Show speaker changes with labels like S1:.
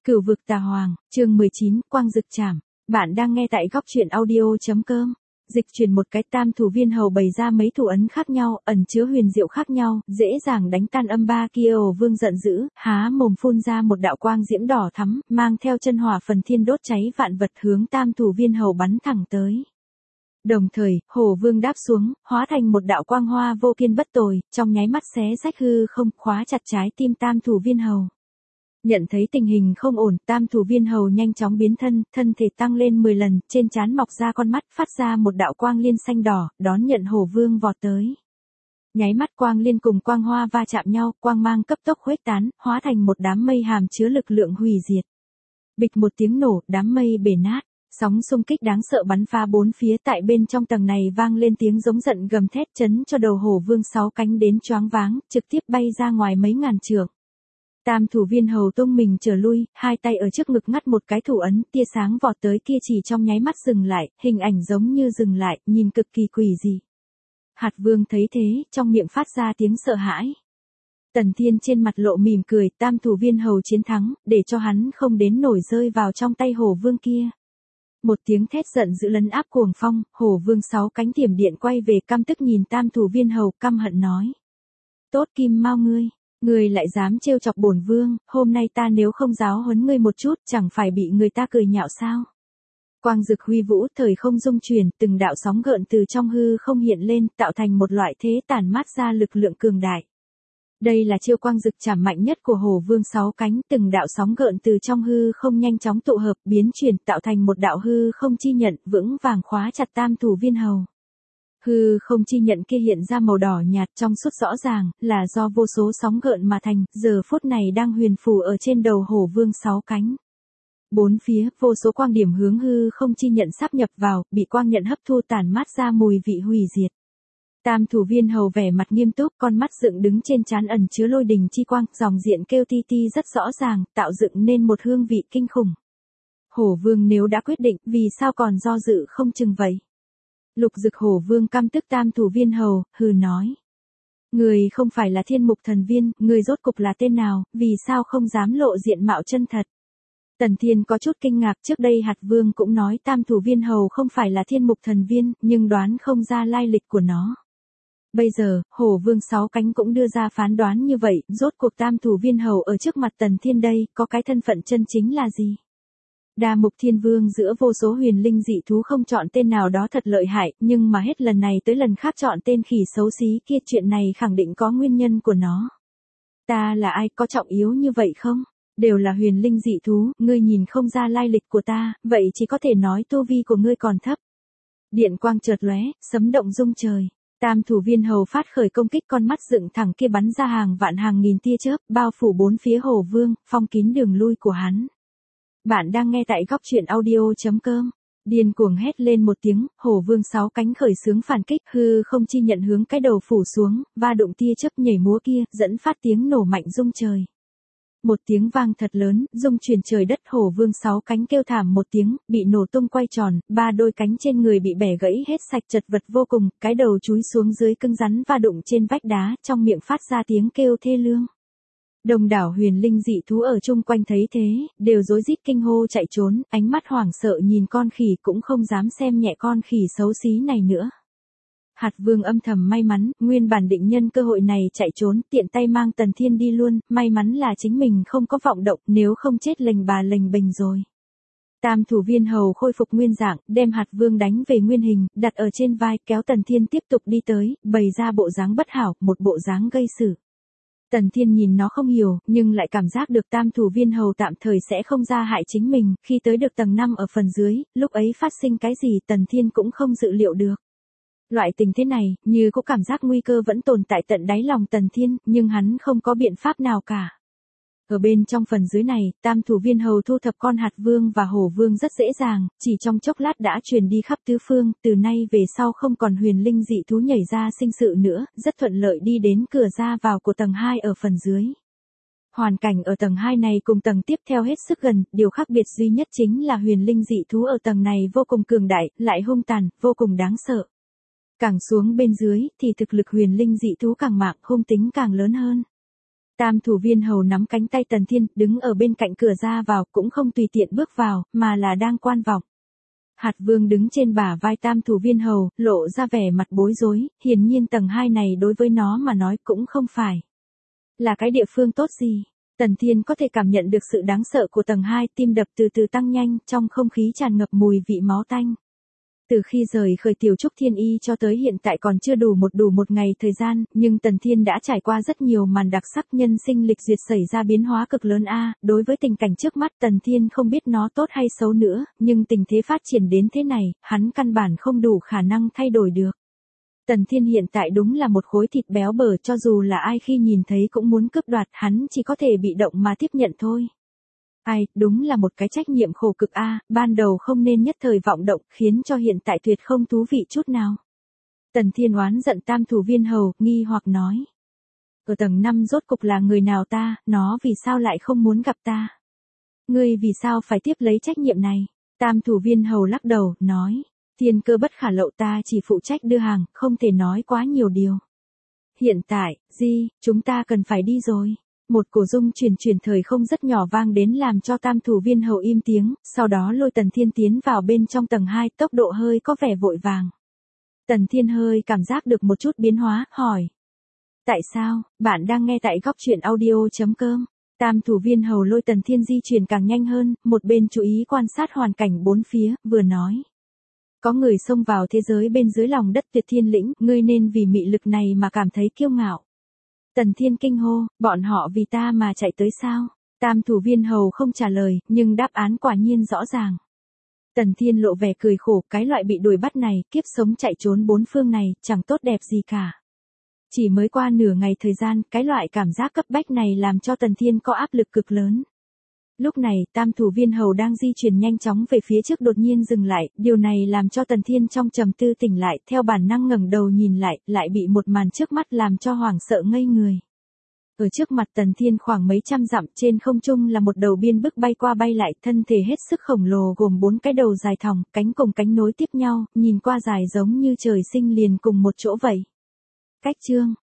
S1: Cửu vực tà hoàng, chương 19, quang dực trảm. Bạn đang nghe tại góc truyện audio.com. Dịch chuyển một cái tam thủ viên hầu bày ra mấy thủ ấn khác nhau, ẩn chứa huyền diệu khác nhau, dễ dàng đánh tan âm ba kia. Ồ vương giận dữ, há mồm phun ra một đạo quang diễm đỏ thắm, mang theo chân hỏa phần thiên đốt cháy vạn vật hướng tam thủ viên hầu bắn thẳng tới. Đồng thời, hổ vương đáp xuống, hóa thành một đạo quang hoa vô kiên bất tồi, trong nháy mắt xé rách hư không, khóa chặt trái tim tam thủ viên hầu. Nhận thấy tình hình không ổn, tam thủ viên hầu nhanh chóng biến thân, thân thể tăng lên 10 lần, trên trán mọc ra con mắt, phát ra một đạo quang liên xanh đỏ, đón nhận hổ vương vọt tới. Nháy mắt quang liên cùng quang hoa va chạm nhau, quang mang cấp tốc khuếch tán, hóa thành một đám mây hàm chứa lực lượng hủy diệt. Bịch một tiếng nổ, đám mây bể nát. Sóng xung kích đáng sợ bắn phá bốn phía, tại bên trong tầng này vang lên tiếng giống giận gầm thét, chấn cho đầu hổ vương 6 cánh đến choáng váng, trực tiếp bay ra ngoài mấy ngàn trượng. Tam thủ viên hầu tung mình trở lui, hai tay ở trước ngực ngắt một cái thủ ấn, tia sáng vọt tới kia chỉ trong nháy mắt dừng lại, hình ảnh giống như dừng lại, nhìn cực kỳ quỷ dị. Hạt vương thấy thế, trong miệng phát ra tiếng sợ hãi. Tần Thiên trên mặt lộ mỉm cười, tam thủ viên hầu chiến thắng, để cho hắn không đến nổi rơi vào trong tay hổ vương kia. Một tiếng thét giận dữ lấn áp cuồng phong, hổ vương 6 cánh thiểm điện quay về, căm tức nhìn tam thủ viên hầu, căm hận nói. Tốt Kim Mao ngươi lại dám trêu chọc bổn vương, hôm nay ta nếu không giáo huấn ngươi một chút, chẳng phải bị người ta cười nhạo sao? Quang dực huy vũ, thời không dung chuyển, từng đạo sóng gợn từ trong hư không hiện lên, tạo thành một loại thế tản mát ra lực lượng cường đại. Đây là chiêu quang dực trảm mạnh nhất của hổ vương 6 cánh, từng đạo sóng gợn từ trong hư không nhanh chóng tụ hợp, biến chuyển, tạo thành một đạo hư không chi nhận, vững vàng khóa chặt tam thủ viên hầu. Hư không chi nhận kia hiện ra màu đỏ nhạt trong suốt rõ ràng, là do vô số sóng gợn mà thành, giờ phút này đang huyền phù ở trên đầu hổ vương 6 cánh. Bốn phía, vô số quang điểm hướng hư không chi nhận sáp nhập vào, bị quang nhận hấp thu tản mát ra mùi vị hủy diệt. Tam thủ viên hầu vẻ mặt nghiêm túc, con mắt dựng đứng trên trán ẩn chứa lôi đình chi quang, dòng diện kêu ti ti rất rõ ràng, tạo dựng nên một hương vị kinh khủng. Hổ vương nếu đã quyết định, vì sao còn do dự không chừng vậy? Lục dực hổ vương căm tức tam thủ viên hầu, hừ nói. Người không phải là thiên mục thần viên, người rốt cục là tên nào, vì sao không dám lộ diện mạo chân thật? Tần Thiên có chút kinh ngạc, trước đây hạt vương cũng nói tam thủ viên hầu không phải là thiên mục thần viên, nhưng đoán không ra lai lịch của nó. Bây giờ, hổ vương 6 cánh cũng đưa ra phán đoán như vậy, rốt cuộc tam thủ viên hầu ở trước mặt Tần Thiên đây, có cái thân phận chân chính là gì? Đa mục thiên vương giữa vô số huyền linh dị thú không chọn tên nào đó thật lợi hại, nhưng mà hết lần này tới lần khác chọn tên khỉ xấu xí kia, chuyện này khẳng định có nguyên nhân của nó. Ta là ai, có trọng yếu như vậy không? Đều là huyền linh dị thú, ngươi nhìn không ra lai lịch của ta, vậy chỉ có thể nói tu vi của ngươi còn thấp. Điện quang chợt lóe, sấm động rung trời. Tam thủ viên hầu phát khởi công kích, con mắt dựng thẳng kia bắn ra hàng vạn hàng nghìn tia chớp, bao phủ bốn phía hổ vương, phong kín đường lui của hắn. Bạn đang nghe tại góc truyện audio.com. Điên cuồng hét lên một tiếng, hổ vương 6 cánh khởi xướng phản kích, hư không chi nhận hướng cái đầu phủ xuống, va đụng tia chớp nhảy múa kia, dẫn phát tiếng nổ mạnh rung trời. Một tiếng vang thật lớn, rung chuyển trời đất, hổ vương 6 cánh kêu thảm một tiếng, bị nổ tung quay tròn, 3 đôi cánh trên người bị bẻ gãy hết sạch, chật vật vô cùng, cái đầu chúi xuống dưới cứng rắn va đụng trên vách đá, trong miệng phát ra tiếng kêu thê lương. Đồng đảo huyền linh dị thú ở chung quanh thấy thế, đều rối rít kinh hô chạy trốn, ánh mắt hoảng sợ nhìn con khỉ, cũng không dám xem nhẹ con khỉ xấu xí này nữa. Hạt vương âm thầm may mắn, nguyên bản định nhân cơ hội này chạy trốn, tiện tay mang Tần Thiên đi luôn, may mắn là chính mình không có vọng động, nếu không chết lềnh bà lềnh bềnh rồi. Tam thủ viên hầu khôi phục nguyên dạng, đem hạt vương đánh về nguyên hình, đặt ở trên vai, kéo Tần Thiên tiếp tục đi tới, bày ra bộ dáng bất hảo, một bộ dáng gây sự. Tần Thiên nhìn nó không hiểu, nhưng lại cảm giác được tam thủ viên hầu tạm thời sẽ không ra hại chính mình, khi tới được tầng 5 ở phần dưới, lúc ấy phát sinh cái gì Tần Thiên cũng không dự liệu được. Loại tình thế này, như có cảm giác nguy cơ vẫn tồn tại tận đáy lòng Tần Thiên, nhưng hắn không có biện pháp nào cả. Ở bên trong phần dưới này, tam thủ viên hầu thu thập con hạt vương và hổ vương rất dễ dàng, chỉ trong chốc lát đã truyền đi khắp tứ phương, từ nay về sau không còn huyền linh dị thú nhảy ra sinh sự nữa, rất thuận lợi đi đến cửa ra vào của tầng 2 ở phần dưới. Hoàn cảnh ở tầng 2 này cùng tầng tiếp theo hết sức gần, điều khác biệt duy nhất chính là huyền linh dị thú ở tầng này vô cùng cường đại, lại hung tàn, vô cùng đáng sợ. Càng xuống bên dưới, thì thực lực huyền linh dị thú càng mạnh, hung tính càng lớn hơn. Tam thủ viên hầu nắm cánh tay Tần Thiên, đứng ở bên cạnh cửa ra vào, cũng không tùy tiện bước vào, mà là đang quan vọng. Hạt Vương đứng trên bả vai Tam thủ viên hầu, lộ ra vẻ mặt bối rối, hiển nhiên tầng 2 này đối với nó mà nói cũng không phải là cái địa phương tốt gì. Tần Thiên có thể cảm nhận được sự đáng sợ của tầng 2, tim đập từ từ tăng nhanh, trong không khí tràn ngập mùi vị máu tanh. Từ khi rời khởi Tiểu Trúc Thiên Y cho tới hiện tại còn chưa đủ một ngày thời gian, nhưng Tần Thiên đã trải qua rất nhiều màn đặc sắc, nhân sinh lịch duyệt xảy ra biến hóa cực lớn đối với tình cảnh trước mắt Tần Thiên không biết nó tốt hay xấu nữa, nhưng tình thế phát triển đến thế này, hắn căn bản không đủ khả năng thay đổi được. Tần Thiên hiện tại đúng là một khối thịt béo bở, cho dù là ai khi nhìn thấy cũng muốn cướp đoạt, hắn chỉ có thể bị động mà tiếp nhận thôi. Ai, đúng là một cái trách nhiệm khổ cực ban đầu không nên nhất thời vọng động, khiến cho hiện tại tuyệt không thú vị chút nào. Tần Thiên oán giận Tam thủ viên hầu, nghi hoặc nói. Ở tầng 5 rốt cục là người nào ta, nó vì sao lại không muốn gặp ta? Ngươi vì sao phải tiếp lấy trách nhiệm này? Tam thủ viên hầu lắc đầu, nói. Thiên cơ bất khả lậu, ta chỉ phụ trách đưa hàng, không thể nói quá nhiều điều. Hiện tại, chúng ta cần phải đi rồi. Một cổ rung chuyển thời không rất nhỏ vang đến làm cho Tam thủ viên hầu im tiếng, sau đó lôi Tần Thiên tiến vào bên trong tầng 2, tốc độ hơi có vẻ vội vàng. Tần Thiên hơi cảm giác được một chút biến hóa, hỏi. Tại sao, bạn đang nghe tại góc truyện audio.com. Tam thủ viên hầu lôi Tần Thiên di chuyển càng nhanh hơn, một bên chú ý quan sát hoàn cảnh bốn phía, vừa nói. Có người xông vào thế giới bên dưới lòng đất Tuyệt Thiên Lĩnh, ngươi nên vì mị lực này mà cảm thấy kiêu ngạo. Tần Thiên kinh hô, bọn họ vì ta mà chạy tới sao? Tam thủ viên hầu không trả lời, nhưng đáp án quả nhiên rõ ràng. Tần Thiên lộ vẻ cười khổ, cái loại bị đuổi bắt này, kiếp sống chạy trốn bốn phương này, chẳng tốt đẹp gì cả. Chỉ mới qua nửa ngày thời gian, cái loại cảm giác cấp bách này làm cho Tần Thiên có áp lực cực lớn. Lúc này, Tam thủ viên hầu đang di chuyển nhanh chóng về phía trước đột nhiên dừng lại, điều này làm cho Tần Thiên trong trầm tư tỉnh lại, theo bản năng ngẩng đầu nhìn lại bị một màn trước mắt làm cho hoảng sợ ngây người. Ở trước mặt Tần Thiên khoảng mấy trăm dặm, trên không trung là một đầu biên bức bay qua bay lại, thân thể hết sức khổng lồ gồm 4 cái đầu dài thòng, cánh cùng cánh nối tiếp nhau, nhìn qua dài giống như trời sinh liền cùng một chỗ vậy. Cách chương